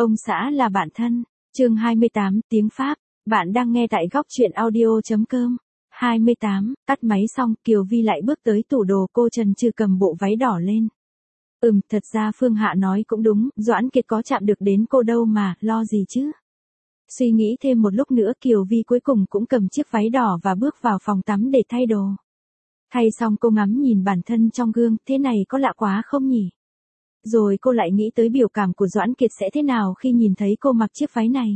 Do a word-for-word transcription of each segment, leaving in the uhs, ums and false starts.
Ông xã là bạn thân. Chương hai mươi tám, tiếng Pháp. Bạn đang nghe tại góc truyện audio chấm com. hai mươi tám, tắt máy xong, Kiều Vi lại bước tới tủ đồ, cô chần chừ cầm bộ váy đỏ lên. Ừm, thật ra Phương Hạ nói cũng đúng, Doãn Kiệt có chạm được đến cô đâu mà, lo gì chứ. Suy nghĩ thêm một lúc nữa, Kiều Vi cuối cùng cũng cầm chiếc váy đỏ và bước vào phòng tắm để thay đồ. Thay xong cô ngắm nhìn bản thân trong gương, thế này có lạ quá không nhỉ? Rồi cô lại nghĩ tới biểu cảm của Doãn Kiệt sẽ thế nào khi nhìn thấy cô mặc chiếc váy này.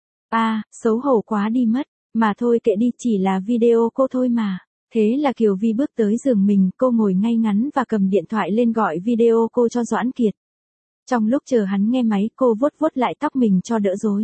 À, xấu hổ quá đi mất, mà thôi kệ đi, chỉ là video cô thôi mà. Thế là Kiều Vi bước tới giường mình, cô ngồi ngay ngắn và cầm điện thoại lên gọi video cô cho Doãn Kiệt. Trong lúc chờ hắn nghe máy, cô vuốt vuốt lại tóc mình cho đỡ rối.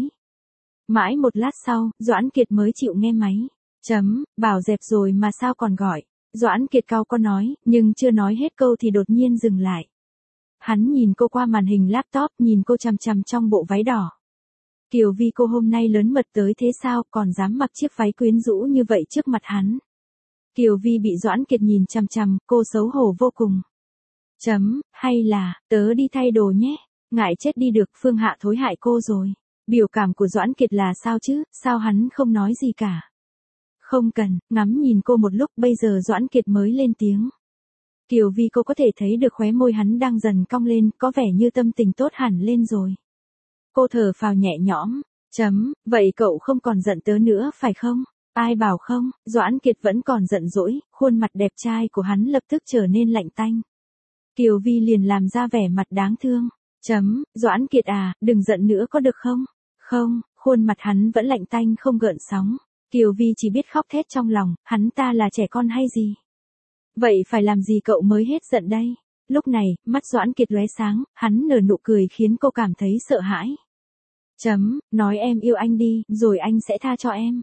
Mãi một lát sau, Doãn Kiệt mới chịu nghe máy. Chấm, bảo dẹp rồi mà sao còn gọi. Doãn Kiệt cau có nói, nhưng chưa nói hết câu thì đột nhiên dừng lại. Hắn nhìn cô qua màn hình laptop, nhìn cô chằm chằm trong bộ váy đỏ. Kiều Vi, cô hôm nay lớn mật tới thế sao, còn dám mặc chiếc váy quyến rũ như vậy trước mặt hắn. Kiều Vi bị Doãn Kiệt nhìn chằm chằm, cô xấu hổ vô cùng. Chấm, hay là, tớ đi thay đồ nhé. Ngại chết đi được, Phương Hạ thối hại cô rồi. Biểu cảm của Doãn Kiệt là sao chứ, sao hắn không nói gì cả. Không cần, ngắm nhìn cô một lúc, bây giờ Doãn Kiệt mới lên tiếng. Kiều Vi, cô có thể thấy được khóe môi hắn đang dần cong lên, có vẻ như tâm tình tốt hẳn lên rồi. Cô thở phào nhẹ nhõm. Chấm, vậy cậu không còn giận tớ nữa phải không? Ai bảo không? Doãn Kiệt vẫn còn giận dỗi, khuôn mặt đẹp trai của hắn lập tức trở nên lạnh tanh. Kiều Vi liền làm ra vẻ mặt đáng thương. Chấm, Doãn Kiệt à, đừng giận nữa có được không? Không, khuôn mặt hắn vẫn lạnh tanh không gợn sóng. Kiều Vi chỉ biết khóc thét trong lòng, hắn ta là trẻ con hay gì? Vậy phải làm gì cậu mới hết giận đây? Lúc này, mắt Doãn Kiệt lóe sáng, hắn nở nụ cười khiến cô cảm thấy sợ hãi. Chấm, nói em yêu anh đi, rồi anh sẽ tha cho em.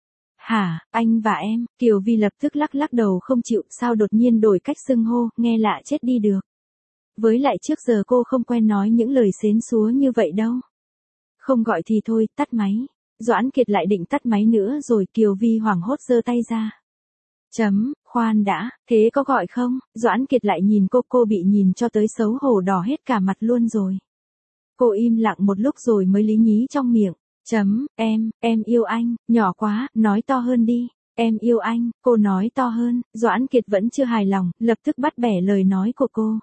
Hả, anh và em? Kiều Vi lập tức lắc lắc đầu không chịu, sao đột nhiên đổi cách xưng hô, nghe lạ chết đi được. Với lại trước giờ cô không quen nói những lời xến xúa như vậy đâu. Không gọi thì thôi, tắt máy. Doãn Kiệt lại định tắt máy nữa rồi, Kiều Vi hoảng hốt giơ tay ra. Chấm, khoan đã, thế có gọi không? Doãn Kiệt lại nhìn cô, cô bị nhìn cho tới xấu hổ đỏ hết cả mặt luôn rồi. Cô im lặng một lúc rồi mới lý nhí trong miệng. Chấm, em, em yêu anh, nhỏ quá, nói to hơn đi. Em yêu anh, cô nói to hơn. Doãn Kiệt vẫn chưa hài lòng, lập tức bắt bẻ lời nói của cô.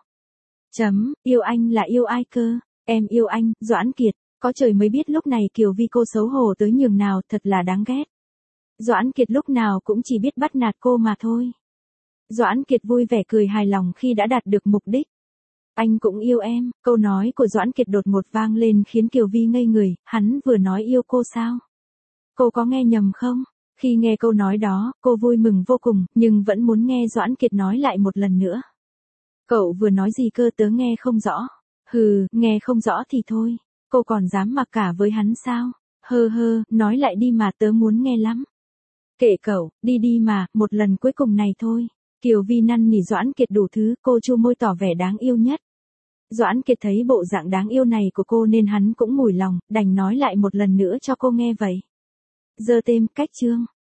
Chấm, yêu anh là yêu ai cơ? Em yêu anh, Doãn Kiệt. Có trời mới biết lúc này Kiều Vi cô xấu hổ tới nhường nào, thật là đáng ghét. Doãn Kiệt lúc nào cũng chỉ biết bắt nạt cô mà thôi. Doãn Kiệt vui vẻ cười hài lòng khi đã đạt được mục đích. Anh cũng yêu em, câu nói của Doãn Kiệt đột ngột vang lên khiến Kiều Vi ngây người, hắn vừa nói yêu cô sao? Cô có nghe nhầm không? Khi nghe câu nói đó, cô vui mừng vô cùng, nhưng vẫn muốn nghe Doãn Kiệt nói lại một lần nữa. Cậu vừa nói gì cơ, tớ nghe không rõ. Hừ, nghe không rõ thì thôi. Cô còn dám mặc cả với hắn sao? Hơ hơ, nói lại đi mà, tớ muốn nghe lắm. Kệ cậu, đi đi mà, một lần cuối cùng này thôi. Kiều Vi năn nỉ Doãn Kiệt đủ thứ, cô chu môi tỏ vẻ đáng yêu nhất. Doãn Kiệt thấy bộ dạng đáng yêu này của cô nên hắn cũng mủi lòng, đành nói lại một lần nữa cho cô nghe vậy. Giờ thêm, cách chương.